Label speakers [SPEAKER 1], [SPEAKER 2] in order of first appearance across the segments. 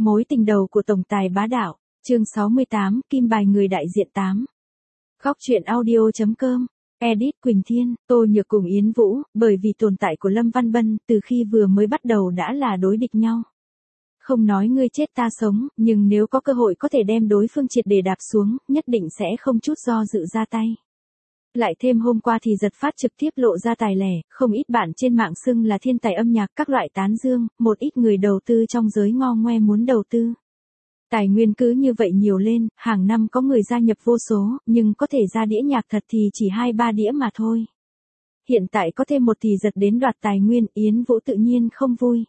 [SPEAKER 1] Mối tình đầu của tổng tài bá đạo, chương 68, kim bài người đại diện 8. Góc truyện audio.com, edit Quỳnh Thiên, Tô Nhược cùng Yến Vũ, bởi vì tồn tại của Lâm Văn Bân, từ khi vừa mới bắt đầu đã là đối địch nhau. Không nói ngươi chết ta sống, nhưng nếu có cơ hội có thể đem đối phương triệt để đạp xuống, nhất định sẽ không chút do dự ra tay. Lại thêm hôm qua thì giật phát trực tiếp lộ ra tài lẻ, không ít bạn trên mạng xưng là thiên tài âm nhạc các loại tán dương, một ít người đầu tư trong giới ngo ngoe muốn đầu tư. Tài nguyên cứ như vậy nhiều lên, hàng năm có người gia nhập vô số, nhưng có thể ra đĩa nhạc thật thì chỉ 2-3 đĩa mà thôi. Hiện tại có thêm một thì giật đến đoạt tài nguyên, Yến Vũ tự nhiên không vui.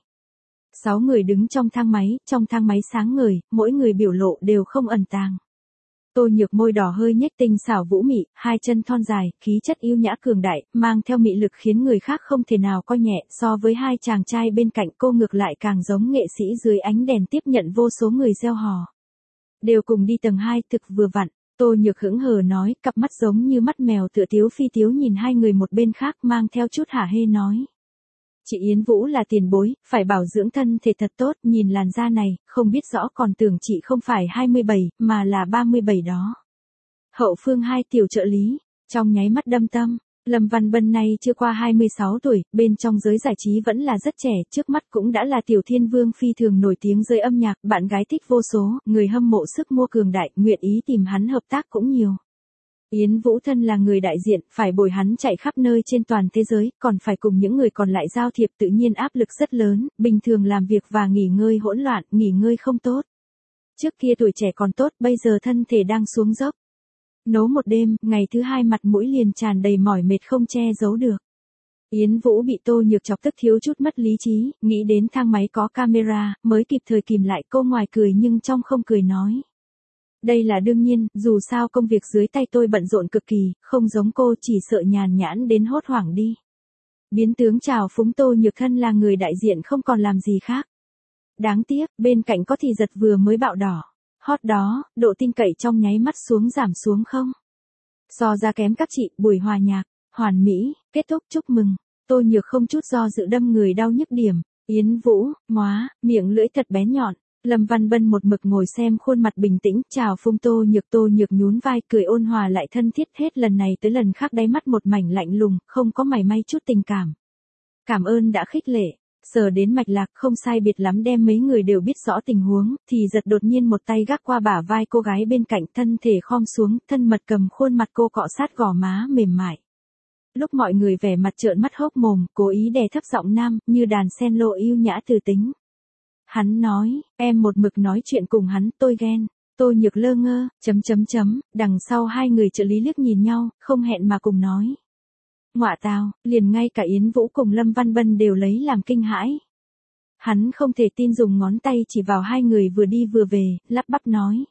[SPEAKER 1] 6 người đứng trong thang máy sáng ngời, mỗi người biểu lộ đều không ẩn tàng. Tô Nhược môi đỏ hơi nhếch tinh xảo vũ mị, hai chân thon dài, khí chất yêu nhã cường đại, mang theo mị lực khiến người khác không thể nào coi nhẹ, so với hai chàng trai bên cạnh cô ngược lại càng giống nghệ sĩ dưới ánh đèn tiếp nhận vô số người reo hò. Đều cùng đi tầng 2 thực vừa vặn, Tô Nhược hững hờ nói, cặp mắt giống như mắt mèo tựa tiếu phi tiếu nhìn hai người một bên khác mang theo chút hả hê nói. Chị Yến Vũ là tiền bối, phải bảo dưỡng thân thể thật tốt, nhìn làn da này, không biết rõ còn tưởng chị không phải 27, mà là 37 đó. Hậu phương 2 tiểu trợ lý, trong nháy mắt đâm tâm, Lâm Văn Bân này chưa qua 26 tuổi, bên trong giới giải trí vẫn là rất trẻ, trước mắt cũng đã là tiểu thiên vương phi thường nổi tiếng giới âm nhạc, bạn gái thích vô số, người hâm mộ sức mua cường đại, nguyện ý tìm hắn hợp tác cũng nhiều. Yến Vũ thân là người đại diện, phải bồi hắn chạy khắp nơi trên toàn thế giới, còn phải cùng những người còn lại giao thiệp tự nhiên áp lực rất lớn, bình thường làm việc và nghỉ ngơi hỗn loạn, nghỉ ngơi không tốt. Trước kia tuổi trẻ còn tốt, bây giờ thân thể đang xuống dốc. Nấu một đêm, ngày thứ 2 mặt mũi liền tràn đầy mỏi mệt không che giấu được. Yến Vũ bị Tô Nhược chọc tức thiếu chút mất lý trí, nghĩ đến thang máy có camera, mới kịp thời kìm lại, cô ngoài cười nhưng trong không cười nói. Đây là đương nhiên, dù sao công việc dưới tay tôi bận rộn cực kỳ, không giống cô chỉ sợ nhàn nhãn đến hốt hoảng đi. Biến tướng chào phúng Tô Nhược thân là người đại diện không còn làm gì khác. Đáng tiếc, bên cạnh có thì giật vừa mới bạo đỏ. Hot đó, độ tin cậy trong nháy mắt giảm xuống không. So ra kém các chị, buổi hòa nhạc, hoàn mỹ, kết thúc chúc mừng. Tô Nhược không chút do dự đâm người đau nhức điểm. Yến Vũ, móa, miệng lưỡi thật bén nhọn. Lâm Văn Bân một mực ngồi xem khuôn mặt bình tĩnh, chào phung Tô Nhược nhún vai cười ôn hòa lại thân thiết, hết lần này tới lần khác đáy mắt một mảnh lạnh lùng, không có mảy may chút tình cảm. Cảm ơn đã khích lệ, sờ đến mạch lạc không sai biệt lắm đem mấy người đều biết rõ tình huống, thì giật đột nhiên một tay gác qua bả vai cô gái bên cạnh thân thể khom xuống, thân mật cầm khuôn mặt cô cọ sát gò má mềm mại. Lúc mọi người vẻ mặt trợn mắt hốc mồm, cố ý đè thấp giọng nam, như đàn sen lộ yêu nhã từ tính. Hắn nói, em một mực nói chuyện cùng hắn, tôi ghen. Tô Nhược lơ ngơ, đằng sau hai người trợ lý liếc nhìn nhau, không hẹn mà cùng nói. Ngọa tào, liền ngay cả Yến Vũ cùng Lâm Văn Bân đều lấy làm kinh hãi. Hắn không thể tin dùng ngón tay chỉ vào hai người vừa đi vừa về, lắp bắp nói.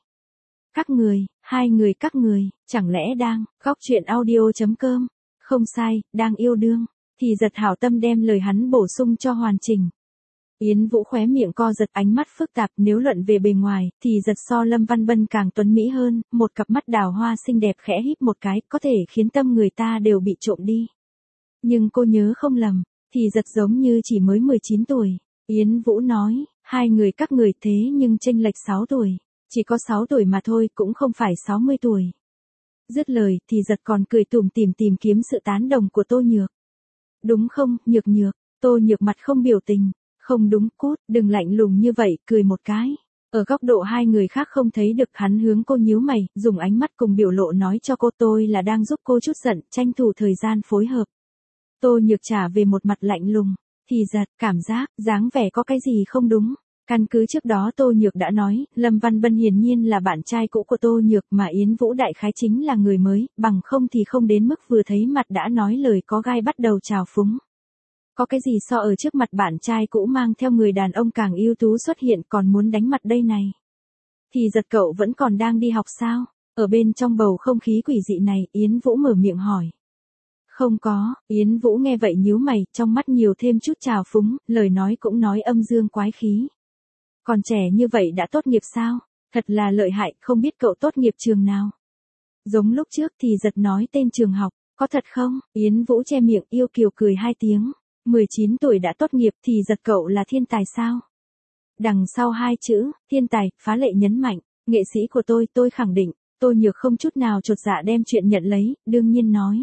[SPEAKER 1] Hai người các người, chẳng lẽ đang, góc truyện audio.com, không sai, đang yêu đương, thì giật hảo tâm đem lời hắn bổ sung cho hoàn chỉnh. Yến Vũ khóe miệng co giật ánh mắt phức tạp, nếu luận về bề ngoài, thì giật so Lâm Văn Bân càng tuấn mỹ hơn, một cặp mắt đào hoa xinh đẹp khẽ híp một cái, có thể khiến tâm người ta đều bị trộm đi. Nhưng cô nhớ không lầm, thì giật giống như chỉ mới 19 tuổi. Yến Vũ nói, hai người các người thế nhưng chênh lệch 6 tuổi, chỉ có 6 tuổi mà thôi, cũng không phải 60 tuổi. Dứt lời, thì giật còn cười tủm tỉm tìm kiếm sự tán đồng của Tô Nhược. Đúng không, Nhược, Tô Nhược mặt không biểu tình. Không đúng, cút, đừng lạnh lùng như vậy, cười một cái. Ở góc độ hai người khác không thấy được, hắn hướng cô nhíu mày, dùng ánh mắt cùng biểu lộ nói cho cô tôi là đang giúp cô chút giận, tranh thủ thời gian phối hợp. Tô Nhược trả về một mặt lạnh lùng, thì giật, cảm giác, dáng vẻ có cái gì không đúng. Căn cứ trước đó Tô Nhược đã nói, Lâm Văn Bân hiển nhiên là bạn trai cũ của Tô Nhược mà Yến Vũ đại khái chính là người mới, bằng không thì không đến mức vừa thấy mặt đã nói lời có gai bắt đầu chào phúng. Có cái gì so ở trước mặt bạn trai cũ mang theo người đàn ông càng ưu tú xuất hiện còn muốn đánh mặt đây này. Thì giật cậu vẫn còn đang đi học sao? Ở bên trong bầu không khí quỷ dị này, Yến Vũ mở miệng hỏi. Không có, Yến Vũ nghe vậy nhíu mày, trong mắt nhiều thêm chút trào phúng, lời nói cũng nói âm dương quái khí. Còn trẻ như vậy đã tốt nghiệp sao? Thật là lợi hại, không biết cậu tốt nghiệp trường nào? Giống lúc trước thì giật nói tên trường học, có thật không? Yến Vũ che miệng yêu kiều cười 2 tiếng. 19 tuổi đã tốt nghiệp thì giật cậu là thiên tài sao? Đằng sau hai chữ, thiên tài, phá lệ nhấn mạnh, nghệ sĩ của tôi khẳng định, Tô Nhược không chút nào chột dạ đem chuyện nhận lấy, đương nhiên nói.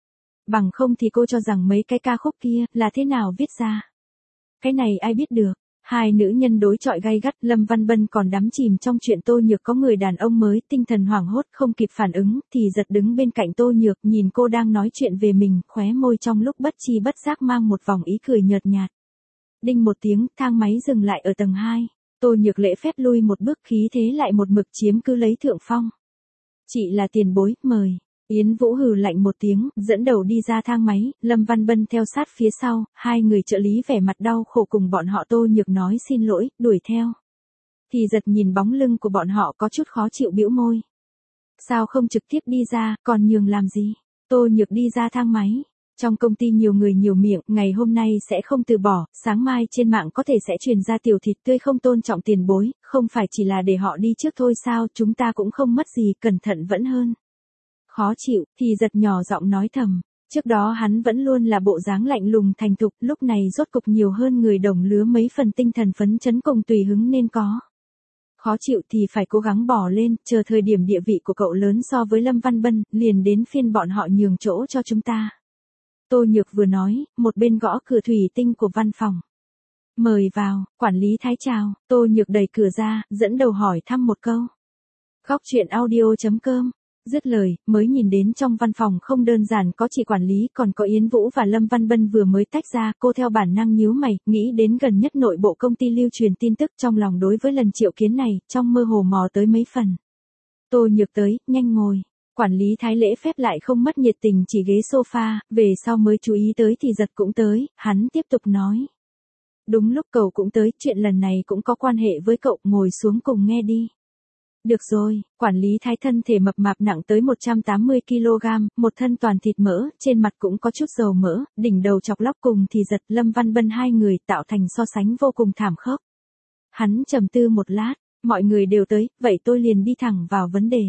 [SPEAKER 1] Bằng không thì cô cho rằng mấy cái ca khúc kia là thế nào viết ra. Cái này ai biết được. Hai nữ nhân đối chọi gay gắt, Lâm Văn Bân còn đắm chìm trong chuyện Tô Nhược có người đàn ông mới, tinh thần hoảng hốt không kịp phản ứng, thì giật đứng bên cạnh Tô Nhược nhìn cô đang nói chuyện về mình, khóe môi trong lúc bất chi bất giác mang một vòng ý cười nhợt nhạt. Đinh một tiếng, thang máy dừng lại ở tầng 2. Tô Nhược lễ phép lui một bước, khí thế lại một mực chiếm cứ lấy thượng phong. Chị là tiền bối, mời. Yến Vũ hừ lạnh một tiếng, dẫn đầu đi ra thang máy, Lâm Văn Bân theo sát phía sau, hai người trợ lý vẻ mặt đau khổ cùng bọn họ Tô Nhược nói xin lỗi, đuổi theo. Thì giật nhìn bóng lưng của bọn họ có chút khó chịu bĩu môi. Sao không trực tiếp đi ra, còn nhường làm gì? Tô Nhược đi ra thang máy. Trong công ty nhiều người nhiều miệng, ngày hôm nay sẽ không từ bỏ, sáng mai trên mạng có thể sẽ truyền ra tiểu thịt tươi không tôn trọng tiền bối, không phải chỉ là để họ đi trước thôi sao, chúng ta cũng không mất gì, cẩn thận vẫn hơn. Khó chịu, thì giật nhỏ giọng nói thầm. Trước đó hắn vẫn luôn là bộ dáng lạnh lùng thành thục, lúc này rốt cục nhiều hơn người đồng lứa mấy phần tinh thần phấn chấn cùng tùy hứng nên có. Khó chịu thì phải cố gắng bỏ lên, chờ thời điểm địa vị của cậu lớn so với Lâm Văn Bân, liền đến phiên bọn họ nhường chỗ cho chúng ta. Tô Nhược vừa nói, một bên gõ cửa thủy tinh của văn phòng. Mời vào, quản lý Thái chào, Tô Nhược đẩy cửa ra, dẫn đầu hỏi thăm một câu. Góc chuyện audio.com. Dứt lời, mới nhìn đến trong văn phòng không đơn giản có chị quản lý còn có Yến Vũ và Lâm Văn Bân vừa mới tách ra, cô theo bản năng nhíu mày, nghĩ đến gần nhất nội bộ công ty lưu truyền tin tức trong lòng đối với lần triệu kiến này, trong mơ hồ mò tới mấy phần. Tô Nhược tới, nhanh ngồi. Quản lý Thái lễ phép lại không mất nhiệt tình chỉ ghế sofa, về sau mới chú ý tới thì giật cũng tới, hắn tiếp tục nói. Đúng lúc cậu cũng tới, chuyện lần này cũng có quan hệ với cậu, ngồi xuống cùng nghe đi. Được rồi, quản lý Thái thân thể mập mạp nặng tới 180 kg, một thân toàn thịt mỡ, trên mặt cũng có chút dầu mỡ, đỉnh đầu chọc lóc cùng thì giật Lâm Văn Bân hai người tạo thành so sánh vô cùng thảm khốc. Hắn trầm tư một lát, mọi người đều tới, vậy tôi liền đi thẳng vào vấn đề.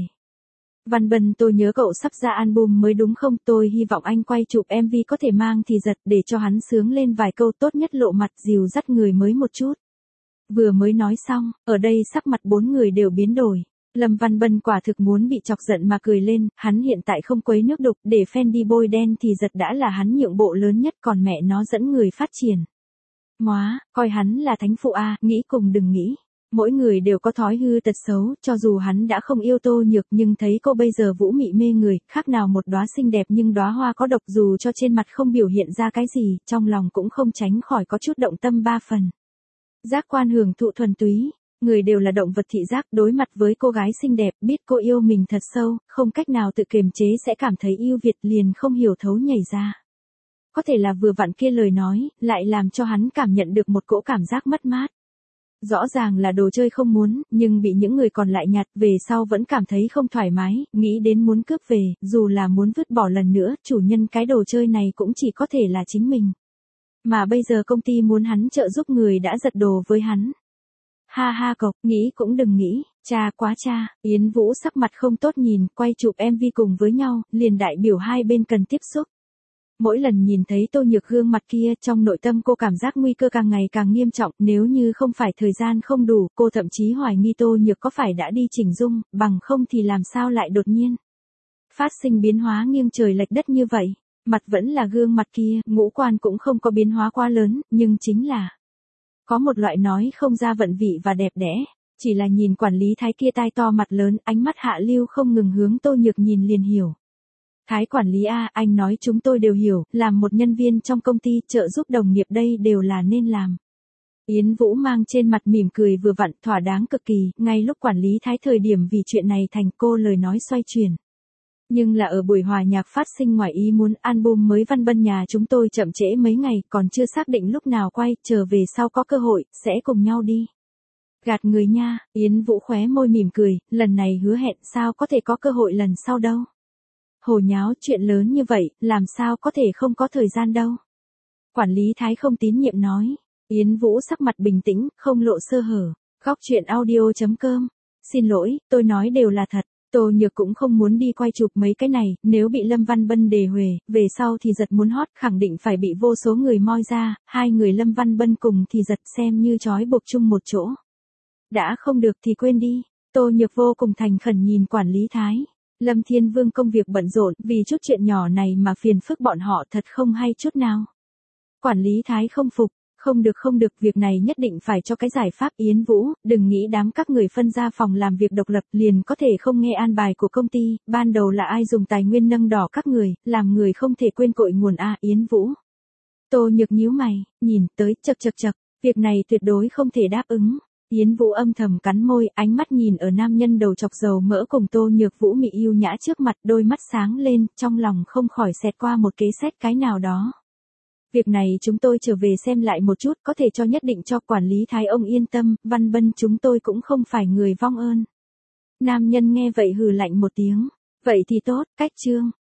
[SPEAKER 1] Văn Bân tôi nhớ cậu sắp ra album mới đúng không, tôi hy vọng anh quay chụp MV có thể mang thì giật để cho hắn sướng lên vài câu, tốt nhất lộ mặt dìu dắt người mới một chút. Vừa mới nói xong, ở đây sắc mặt bốn người đều biến đổi. Lâm Văn Bân quả thực muốn bị chọc giận mà cười lên, hắn hiện tại không quấy nước đục, để fan đi bôi đen thì giật đã là hắn nhượng bộ lớn nhất, còn mẹ nó dẫn người phát triển. Móa, coi hắn là thánh phụ a, nghĩ cùng đừng nghĩ. Mỗi người đều có thói hư tật xấu, cho dù hắn đã không yêu Tô Nhược nhưng thấy cô bây giờ vũ mị mê người, khác nào một đóa xinh đẹp nhưng đóa hoa có độc, dù cho trên mặt không biểu hiện ra cái gì, trong lòng cũng không tránh khỏi có chút động tâm ba phần. Giác quan hưởng thụ thuần túy, người đều là động vật thị giác, đối mặt với cô gái xinh đẹp, biết cô yêu mình thật sâu, không cách nào tự kiềm chế sẽ cảm thấy yêu Việt liền không hiểu thấu nhảy ra. Có thể là vừa vặn kia lời nói, lại làm cho hắn cảm nhận được một cỗ cảm giác mất mát. Rõ ràng là đồ chơi không muốn, nhưng bị những người còn lại nhặt về sau vẫn cảm thấy không thoải mái, nghĩ đến muốn cướp về, dù là muốn vứt bỏ lần nữa, chủ nhân cái đồ chơi này cũng chỉ có thể là chính mình. Mà bây giờ công ty muốn hắn trợ giúp người đã giật đồ với hắn. Ha ha cộc, nghĩ cũng đừng nghĩ, cha quá cha, Yến Vũ sắc mặt không tốt nhìn, quay chụp MV cùng với nhau, liền đại biểu hai bên cần tiếp xúc. Mỗi lần nhìn thấy Tô Nhược gương mặt kia, trong nội tâm cô cảm giác nguy cơ càng ngày càng nghiêm trọng, nếu như không phải thời gian không đủ, cô thậm chí hoài nghi Tô Nhược có phải đã đi chỉnh dung, bằng không thì làm sao lại đột nhiên phát sinh biến hóa nghiêng trời lệch đất như vậy. Mặt vẫn là gương mặt kia, ngũ quan cũng không có biến hóa quá lớn, nhưng chính là có một loại nói không ra vận vị và đẹp đẽ. Chỉ là nhìn quản lý Thái kia tai to mặt lớn, ánh mắt hạ lưu không ngừng hướng Tô Nhược nhìn liền hiểu. Thái quản lý a, anh nói chúng tôi đều hiểu, làm một nhân viên trong công ty trợ giúp đồng nghiệp đây đều là nên làm. Yến Vũ mang trên mặt mỉm cười vừa vặn, thỏa đáng cực kỳ, ngay lúc quản lý Thái thời điểm vì chuyện này thành cô lời nói xoay chuyển. Nhưng là ở buổi hòa nhạc phát sinh ngoài ý muốn, album mới Văn Bân nhà chúng tôi chậm trễ mấy ngày, còn chưa xác định lúc nào quay, trở về sau có cơ hội, sẽ cùng nhau đi. Gạt người nha, Yến Vũ khóe môi mỉm cười, lần này hứa hẹn sao có thể có cơ hội lần sau đâu. Hồ nháo, chuyện lớn như vậy, làm sao có thể không có thời gian đâu. Quản lý Thái không tín nhiệm nói. Yến Vũ sắc mặt bình tĩnh, không lộ sơ hở. Góc chuyện audio.com. Xin lỗi, tôi nói đều là thật. Tô Nhược cũng không muốn đi quay chụp mấy cái này, nếu bị Lâm Văn Bân đề huề, về sau thì giật muốn hot khẳng định phải bị vô số người moi ra, hai người Lâm Văn Bân cùng thì giật xem như trói buộc chung một chỗ. Đã không được thì quên đi, Tô Nhược vô cùng thành khẩn nhìn quản lý Thái. Lâm Thiên Vương công việc bận rộn, vì chút chuyện nhỏ này mà phiền phức bọn họ thật không hay chút nào. Quản lý Thái không phục, không được, việc này nhất định phải cho cái giải pháp. Yến Vũ, đừng nghĩ đám các người phân ra phòng làm việc độc lập liền có thể không nghe an bài của công ty, ban đầu là ai dùng tài nguyên nâng đỏ các người, làm người không thể quên cội nguồn a. Yến Vũ. Tô Nhược nhíu mày, nhìn tới, chậc, việc này tuyệt đối không thể đáp ứng. Yến Vũ âm thầm cắn môi, ánh mắt nhìn ở nam nhân đầu chọc dầu mỡ cùng Tô Nhược Vũ mị yêu nhã trước mặt, đôi mắt sáng lên, trong lòng không khỏi xẹt qua một kế sách cái nào đó. Việc này chúng tôi trở về xem lại một chút, có thể cho nhất định cho quản lý Thái ông yên tâm, Văn Bân chúng tôi cũng không phải người vong ơn. Nam nhân nghe vậy hừ lạnh một tiếng. Vậy thì tốt, cách chương.